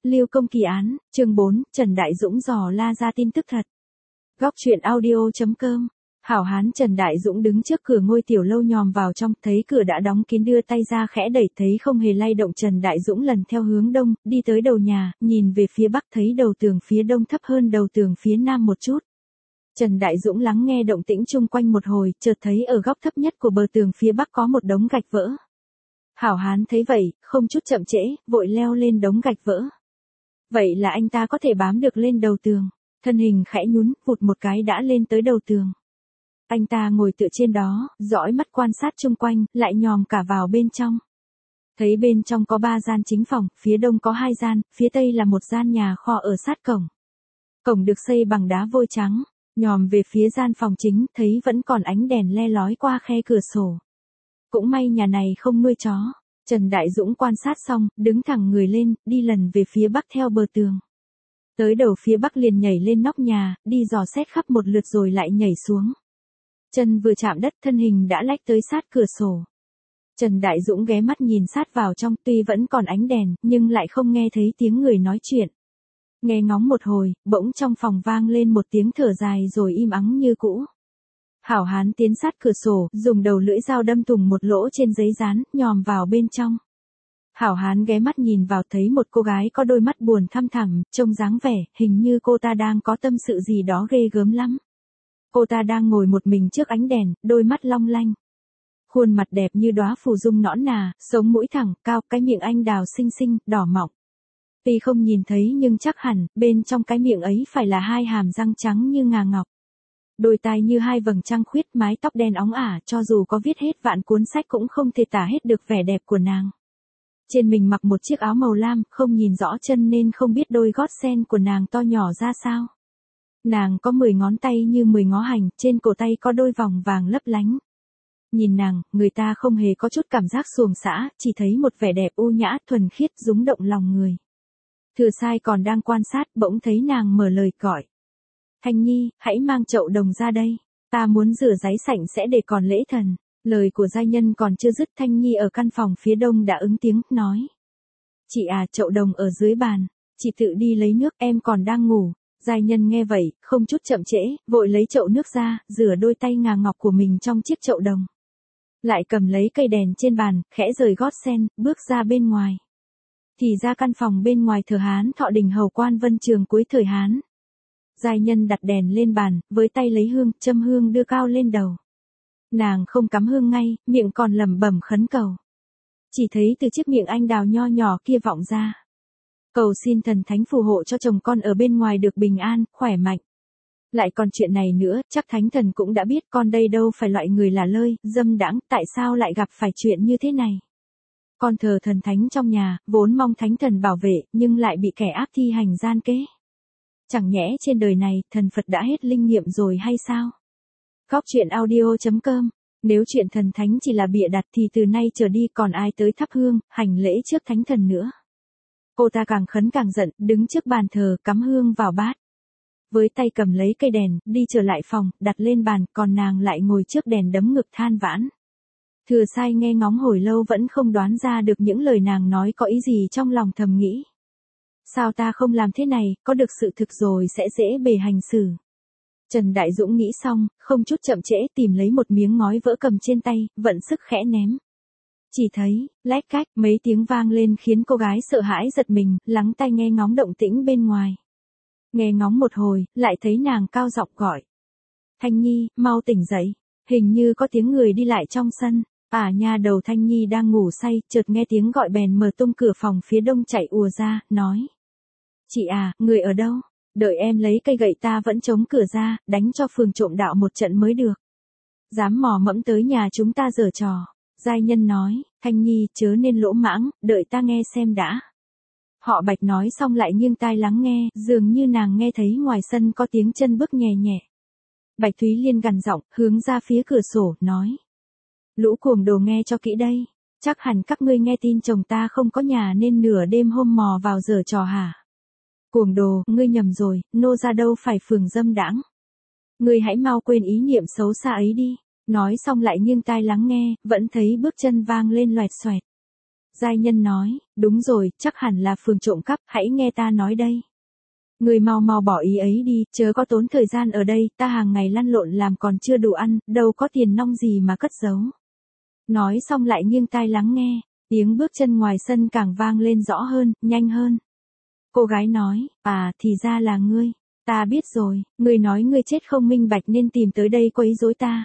Liêu Công Kỳ án, chương 4, Trần Đại Dũng dò la ra tin tức thật. Góc truyện audio.com. Hảo hán Trần Đại Dũng đứng trước cửa ngôi tiểu lâu nhòm vào trong, thấy cửa đã đóng kín đưa tay ra khẽ đẩy, thấy không hề lay động. Trần Đại Dũng lần theo hướng đông, đi tới đầu nhà, nhìn về phía bắc thấy đầu tường phía đông thấp hơn đầu tường phía nam một chút. Trần Đại Dũng lắng nghe động tĩnh chung quanh một hồi, chợt thấy ở góc thấp nhất của bờ tường phía bắc có một đống gạch vỡ. Hảo hán thấy vậy, không chút chậm trễ, vội leo lên đống gạch vỡ. Vậy là anh ta có thể bám được lên đầu tường, thân hình khẽ nhún, vụt một cái đã lên tới đầu tường. Anh ta ngồi tựa trên đó, dõi mắt quan sát chung quanh, lại nhòm cả vào bên trong. Thấy bên trong có 3 gian chính phòng, phía đông có 2 gian, phía tây là một gian nhà kho ở sát cổng. Cổng được xây bằng đá vôi trắng, nhòm về phía gian phòng chính, thấy vẫn còn ánh đèn le lói qua khe cửa sổ. Cũng may nhà này không nuôi chó. Trần Đại Dũng quan sát xong, đứng thẳng người lên, đi lần về phía bắc theo bờ tường. Tới đầu phía bắc liền nhảy lên nóc nhà, đi dò xét khắp một lượt rồi lại nhảy xuống. Chân vừa chạm đất, thân hình đã lách tới sát cửa sổ. Trần Đại Dũng ghé mắt nhìn sát vào trong, tuy vẫn còn ánh đèn, nhưng lại không nghe thấy tiếng người nói chuyện. Nghe ngóng một hồi, bỗng trong phòng vang lên một tiếng thở dài rồi im ắng như cũ. Hảo hán tiến sát cửa sổ, dùng đầu lưỡi dao đâm thủng một lỗ trên giấy dán, nhòm vào bên trong. Hảo hán ghé mắt nhìn vào, thấy một cô gái có đôi mắt buồn thăm thẳm, trông dáng vẻ, hình như cô ta đang có tâm sự gì đó ghê gớm lắm. Cô ta đang ngồi một mình trước ánh đèn, đôi mắt long lanh. Khuôn mặt đẹp như đóa phù dung nõn nà, sống mũi thẳng, cao, cái miệng anh đào xinh xinh, đỏ mọng. Tuy không nhìn thấy nhưng chắc hẳn, bên trong cái miệng ấy phải là 2 hàm răng trắng như ngà ngọc. Đôi tai như 2 vầng trăng khuyết, mái tóc đen óng ả, cho dù có viết hết vạn cuốn sách cũng không thể tả hết được vẻ đẹp của nàng. Trên mình mặc một chiếc áo màu lam, không nhìn rõ chân nên không biết đôi gót sen của nàng to nhỏ ra sao. Nàng có 10 ngón tay như 10 ngó hành, trên cổ tay có đôi vòng vàng lấp lánh. Nhìn nàng, người ta không hề có chút cảm giác xuồng xã, chỉ thấy một vẻ đẹp u nhã, thuần khiết, rúng động lòng người. Thừa Sai còn đang quan sát, bỗng thấy nàng mở lời gọi. Thanh Nhi, hãy mang chậu đồng ra đây. Ta muốn rửa ráy sạch sẽ để còn lễ thần. Lời của giai nhân còn chưa dứt, Thanh Nhi ở căn phòng phía đông đã ứng tiếng, nói. Chị à, chậu đồng ở dưới bàn. Chị tự đi lấy nước, em còn đang ngủ. Giai nhân nghe vậy, không chút chậm trễ, vội lấy chậu nước ra, rửa đôi tay ngà ngọc của mình trong chiếc chậu đồng. Lại cầm lấy cây đèn trên bàn, khẽ rời gót sen, bước ra bên ngoài. Thì ra căn phòng bên ngoài thờ Hán Thọ Đình hầu quan Vân Trường cuối thời Hán. Giai nhân đặt đèn lên bàn, với tay lấy hương, châm hương đưa cao lên đầu. Nàng không cắm hương ngay, miệng còn lẩm bẩm khấn cầu. Chỉ thấy từ chiếc miệng anh đào nho nhỏ kia vọng ra. Cầu xin thần thánh phù hộ cho chồng con ở bên ngoài được bình an, khỏe mạnh. Lại còn chuyện này nữa, chắc thánh thần cũng đã biết con đây đâu phải loại người lả lơi, dâm đãng, tại sao lại gặp phải chuyện như thế này. Con thờ thần thánh trong nhà, vốn mong thánh thần bảo vệ, nhưng lại bị kẻ ác thi hành gian kế. Chẳng nhẽ trên đời này, thần Phật đã hết linh nghiệm rồi hay sao? Góc truyện audio.com. Nếu chuyện thần thánh chỉ là bịa đặt thì từ nay trở đi còn ai tới thắp hương, hành lễ trước thánh thần nữa. Cô ta càng khấn càng giận, đứng trước bàn thờ, cắm hương vào bát. Với tay cầm lấy cây đèn, đi trở lại phòng, đặt lên bàn, còn nàng lại ngồi trước đèn đấm ngực than vãn. Thừa Sai nghe ngóng hồi lâu vẫn không đoán ra được những lời nàng nói có ý gì, trong lòng thầm nghĩ. Sao ta không làm thế này, có được sự thực rồi sẽ dễ bề hành xử. Trần Đại Dũng nghĩ xong, không chút chậm trễ tìm lấy một miếng ngói vỡ cầm trên tay, vận sức khẽ ném. Chỉ thấy, lách cách, mấy tiếng vang lên khiến cô gái sợ hãi giật mình, lắng tai nghe ngóng động tĩnh bên ngoài. Nghe ngóng một hồi, lại thấy nàng cao giọng gọi. Thanh Nhi, mau tỉnh dậy, hình như có tiếng người đi lại trong sân. Nha đầu Thanh Nhi đang ngủ say, chợt nghe tiếng gọi bèn mở tung cửa phòng phía đông chạy ùa ra, nói. Chị à, người ở đâu? Đợi em lấy cây gậy ta vẫn chống cửa ra, đánh cho phường trộm đạo một trận mới được. Dám mò mẫm tới nhà chúng ta giở trò. Giai nhân nói, Thanh Nhi chớ nên lỗ mãng, đợi ta nghe xem đã. Họ Bạch nói xong lại nghiêng tai lắng nghe, dường như nàng nghe thấy ngoài sân có tiếng chân bước nhẹ nhẹ. Bạch Thúy Liên gằn giọng, hướng ra phía cửa sổ, nói. Lũ cuồng đồ nghe cho kỹ đây, chắc hẳn các ngươi nghe tin chồng ta không có nhà nên nửa đêm hôm mò vào giở trò hả? Cuồng đồ, ngươi nhầm rồi, nô ra đâu phải phường dâm đãng. Ngươi hãy mau quên ý niệm xấu xa ấy đi. Nói xong lại nghiêng tai lắng nghe, vẫn thấy bước chân vang lên loẹt xoẹt. Giai nhân nói, đúng rồi, chắc hẳn là Phường trộm cắp, hãy nghe ta nói đây. Người mau mau bỏ ý ấy đi, chớ có tốn thời gian ở đây, ta hàng ngày lăn lộn làm còn chưa đủ ăn, đâu có tiền nong gì mà cất giấu. Nói xong lại nghiêng tai lắng nghe, tiếng bước chân ngoài sân càng vang lên rõ hơn, nhanh hơn. Cô gái nói, à, thì ra là ngươi, ta biết rồi, ngươi nói ngươi chết không minh bạch nên tìm tới đây quấy rối ta.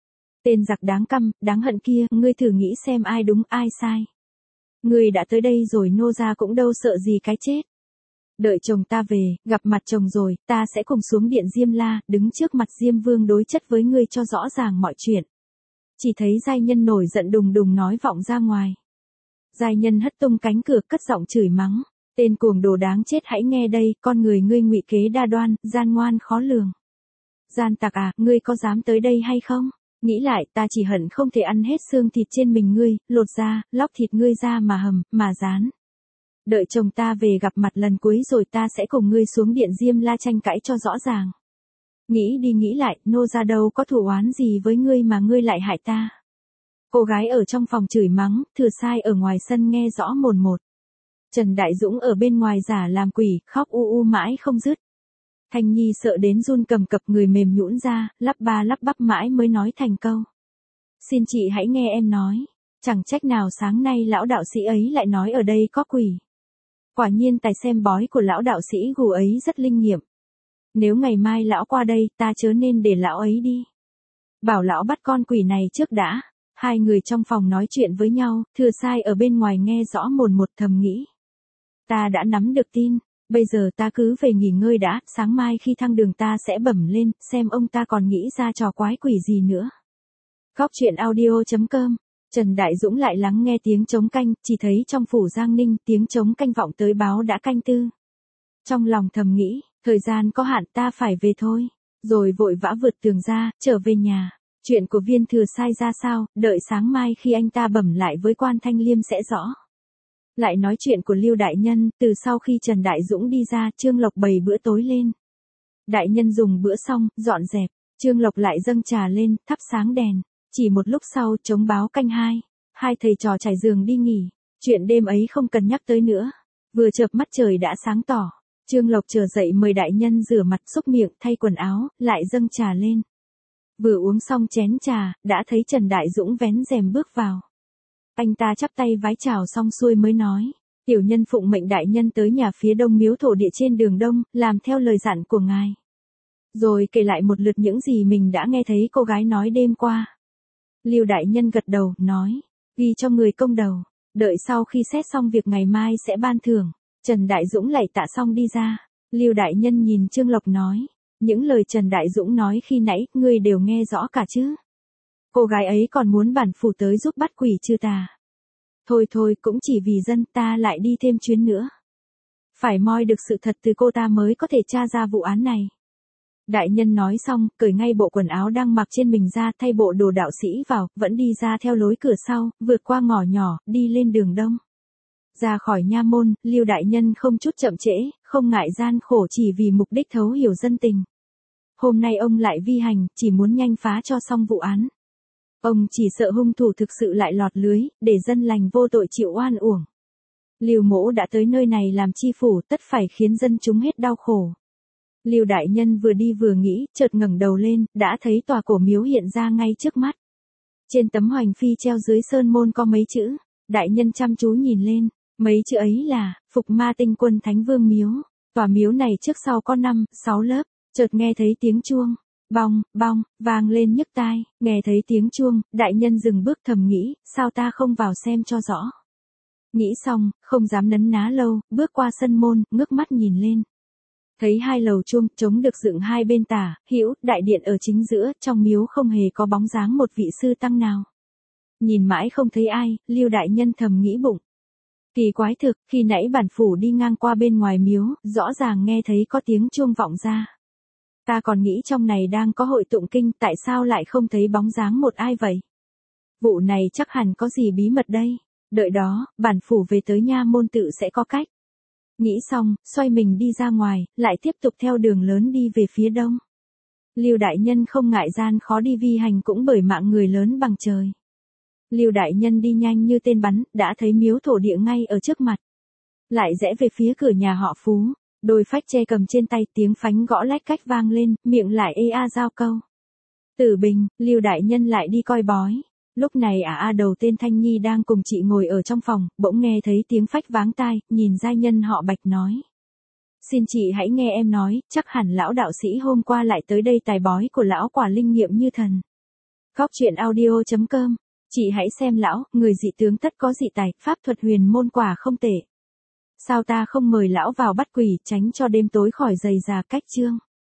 Tên giặc đáng căm, đáng hận kia, ngươi thử nghĩ xem ai đúng ai sai. Ngươi đã tới đây rồi nô gia cũng đâu sợ gì cái chết. Đợi chồng ta về, gặp mặt chồng rồi, ta sẽ cùng xuống điện Diêm La, đứng trước mặt Diêm Vương đối chất với ngươi cho rõ ràng mọi chuyện. Chỉ thấy giai nhân nổi giận đùng đùng nói vọng ra ngoài. Giai nhân hất tung cánh cửa cất giọng chửi mắng. Tên cuồng đồ đáng chết, hãy nghe đây, con người ngươi ngụy kế đa đoan, gian ngoan khó lường. Gian tặc à, ngươi có dám tới đây hay không? Nghĩ lại, ta chỉ hận không thể ăn hết xương thịt trên mình ngươi, lột ra, lóc thịt ngươi ra mà hầm, mà rán. Đợi chồng ta về gặp mặt lần cuối rồi ta sẽ cùng ngươi xuống điện Diêm La tranh cãi cho rõ ràng. Nghĩ đi nghĩ lại, nô gia đâu có thù oán gì với ngươi mà ngươi lại hại ta. Cô gái ở trong phòng chửi mắng, Thừa Sai ở ngoài sân nghe rõ mồn một. Trần Đại Dũng ở bên ngoài giả làm quỷ, khóc u u mãi không dứt. Thanh Nhi sợ đến run cầm cập, người mềm nhũn ra, lắp ba lắp bắp mãi mới nói thành câu. Xin chị hãy nghe em nói, chẳng trách nào sáng nay lão đạo sĩ ấy lại nói ở đây có quỷ. Quả nhiên tài xem bói của lão đạo sĩ gù ấy rất linh nghiệm. Nếu ngày mai lão qua đây, ta chớ nên để lão ấy đi. Bảo lão bắt con quỷ này trước đã. Hai người trong phòng nói chuyện với nhau, Thừa Sai ở bên ngoài nghe rõ mồn một thầm nghĩ. Ta đã nắm được tin, bây giờ ta cứ về nghỉ ngơi đã, sáng mai khi thăng đường ta sẽ bẩm lên, xem ông ta còn nghĩ ra trò quái quỷ gì nữa. Góc truyện audio.com. Trần Đại Dũng lại lắng nghe tiếng trống canh, chỉ thấy trong phủ Giang Ninh tiếng trống canh vọng tới báo đã canh tư. Trong lòng thầm nghĩ, thời gian có hạn ta phải về thôi, rồi vội vã vượt tường ra, trở về nhà. Chuyện của Viên Thừa Sai ra sao, đợi sáng mai khi anh ta bẩm lại với quan Thanh Liêm sẽ rõ. Lại nói chuyện của Lưu Đại Nhân, từ sau khi Trần Đại Dũng đi ra, Trương Lộc bày bữa tối lên. Đại Nhân dùng bữa xong, dọn dẹp, Trương Lộc lại dâng trà lên, thắp sáng đèn. Chỉ một lúc sau, trống báo canh hai. Hai thầy trò trải giường đi nghỉ. Chuyện đêm ấy không cần nhắc tới nữa. Vừa chợp mắt trời đã sáng tỏ. Trương Lộc chờ dậy mời Đại Nhân rửa mặt xúc miệng, thay quần áo, lại dâng trà lên. Vừa uống xong chén trà, đã thấy Trần Đại Dũng vén rèm bước vào. Anh ta chắp tay vái chào xong xuôi mới nói. Tiểu nhân phụng mệnh Đại Nhân tới nhà phía đông miếu thổ địa trên đường đông, làm theo lời dặn của ngài. Rồi kể lại một lượt những gì mình đã nghe thấy cô gái nói đêm qua. Lưu Đại Nhân gật đầu, nói. Ghi cho người công đầu. Đợi sau khi xét xong việc ngày mai sẽ ban thưởng. Trần Đại Dũng lạy tạ xong đi ra. Lưu Đại Nhân nhìn Trương Lộc nói. Những lời Trần Đại Dũng nói khi nãy, ngươi đều nghe rõ cả chứ. Cô gái ấy còn muốn bản phủ tới giúp bắt quỷ trừ tà. Thôi thôi, cũng chỉ vì dân ta lại đi thêm chuyến nữa. Phải moi được sự thật từ cô ta mới có thể tra ra vụ án này. Đại Nhân nói xong, cởi ngay bộ quần áo đang mặc trên mình ra, thay bộ đồ đạo sĩ vào, vẫn đi ra theo lối cửa sau, vượt qua ngõ nhỏ, đi lên đường đông. Ra khỏi nha môn, Lưu Đại Nhân không chút chậm trễ, không ngại gian khổ chỉ vì mục đích thấu hiểu dân tình. Hôm nay ông lại vi hành, chỉ muốn nhanh phá cho xong vụ án. Ông chỉ sợ hung thủ thực sự lại lọt lưới, để dân lành vô tội chịu oan uổng. Lưu Mỗ đã tới nơi này làm chi phủ, tất phải khiến dân chúng hết đau khổ. Lưu Đại Nhân vừa đi vừa nghĩ, chợt ngẩng đầu lên, đã thấy tòa cổ miếu hiện ra ngay trước mắt. Trên tấm hoành phi treo dưới sơn môn có mấy chữ. Đại Nhân chăm chú nhìn lên, mấy chữ ấy là Phục Ma Tinh Quân Thánh Vương Miếu. Tòa miếu này trước sau có 5, 6 lớp. Chợt nghe thấy tiếng chuông, bong, bong, vang lên nhức tai. Nghe thấy tiếng chuông, Đại Nhân dừng bước thầm nghĩ, sao ta không vào xem cho rõ. Nghĩ xong, không dám nấn ná lâu, bước qua sân môn, ngước mắt nhìn lên. Thấy hai lầu chuông trống được dựng hai bên tả, hữu, đại điện ở chính giữa, trong miếu không hề có bóng dáng một vị sư tăng nào. Nhìn mãi không thấy ai, Lưu Đại Nhân thầm nghĩ bụng. Kỳ quái thực, khi nãy bản phủ đi ngang qua bên ngoài miếu, rõ ràng nghe thấy có tiếng chuông vọng ra. Ta còn nghĩ trong này đang có hội tụng kinh, tại sao lại không thấy bóng dáng một ai vậy? Vụ này chắc hẳn có gì bí mật đây. Đợi đó, bản phủ về tới nha môn tự sẽ có cách. Nghĩ xong, xoay mình đi ra ngoài, lại tiếp tục theo đường lớn đi về phía đông. Lưu Đại Nhân không ngại gian khó đi vi hành cũng bởi mạng người lớn bằng trời. Lưu đại nhân đi nhanh như tên bắn, đã thấy miếu thổ địa ngay ở trước mặt. Lại rẽ về phía cửa nhà họ Phú, đôi phách tre cầm trên tay, tiếng phánh gõ lách cách vang lên, miệng lại ê a giao câu. Tử Bình, Lưu đại nhân lại đi coi bói. Lúc này đầu tên Thanh Nhi đang cùng chị ngồi ở trong phòng, bỗng nghe thấy tiếng phách váng tai, nhìn giai nhân họ Bạch nói. Xin chị hãy nghe em nói, chắc hẳn lão đạo sĩ hôm qua lại tới đây, tài bói của lão quả linh nghiệm như thần. Góc truyện audio.com. Chị hãy xem lão, người dị tướng tất có dị tài, pháp thuật huyền môn quả không tệ. Sao ta không mời lão vào bắt quỷ, tránh cho đêm tối khỏi dày già cách chương.